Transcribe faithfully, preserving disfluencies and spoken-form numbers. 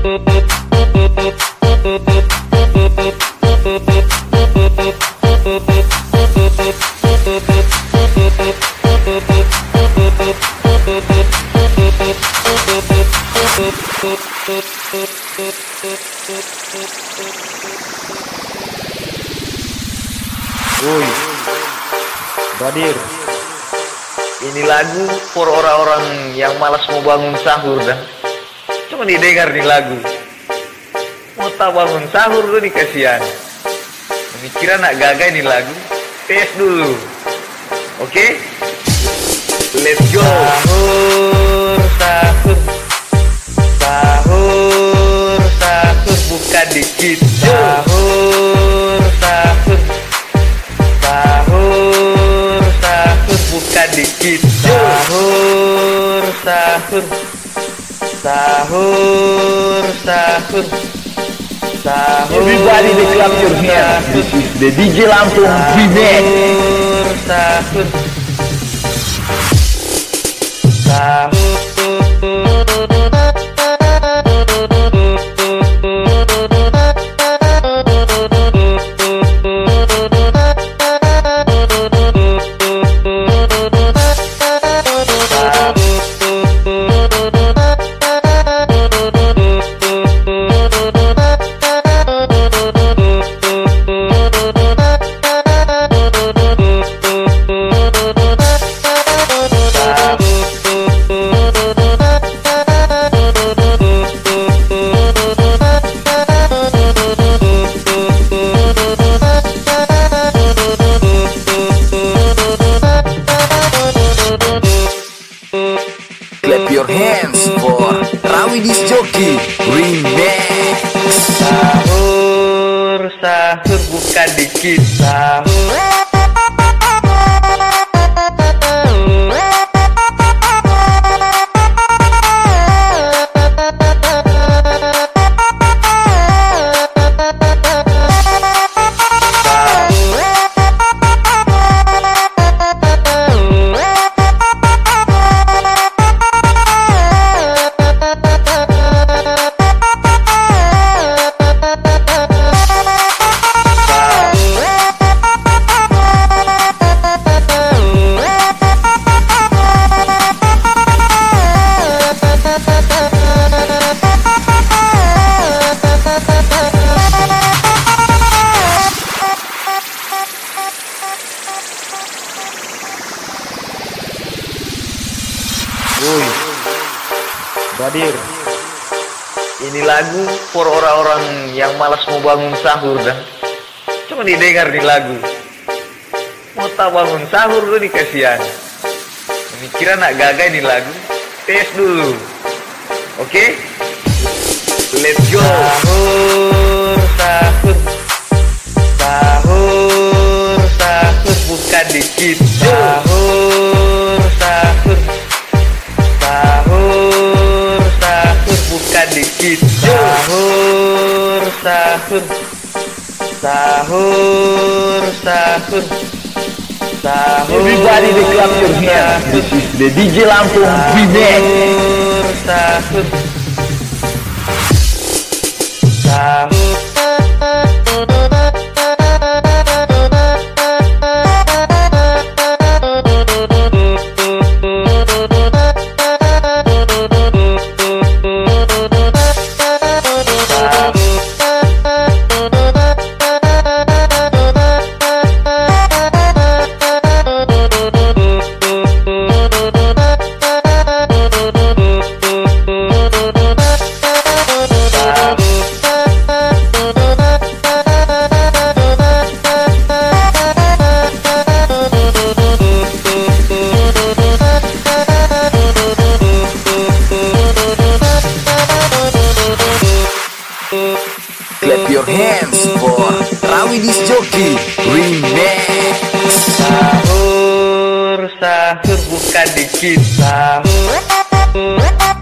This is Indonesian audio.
Woi, Badir, ini lagu for orang-orang yang malas mau bangun sahur dah. Cuma didengar nih lagu, mau tak bangun sahur tuh nih kasihan. Pemikiran nak gagal nih lagu, tes dulu, oke? Okay? Let's go. Sahur, sahur, sahur, sahur, buka dikit. Sahur, sahur, sahur, sahur, buka dikit. Sahur, sahur, sahur, sahur, sahur. Everybody they clap your hands. This is the D J Lampung Remix. Sahur, sahur. Clap your hands for Rawi Disc Jockey Remix. Sahur, sahur, buka dikit. Sahur. Woi, Badir, ini lagu for orang-orang yang malas mau bangun sahur dah. Cuma didengar nih lagu, mau tak bangun sahur tuh nih kasihan. Pemikiran nak gagal nih lagu, tes dulu, oke? Okay? Let's go. Sahur, sahur, sahur, sahur, buka dikit. Sahur, sahur, sahur, sahur, buka dikit. Sahur, sahur, sahur, sahur, sahur. Everybody they clap your hands. This is the D J Lampung Remix. Sahur, sahur. Clap your hands for Rawi Disc Jockey Remix. Sahur, sahur, buka dikit. Sahur.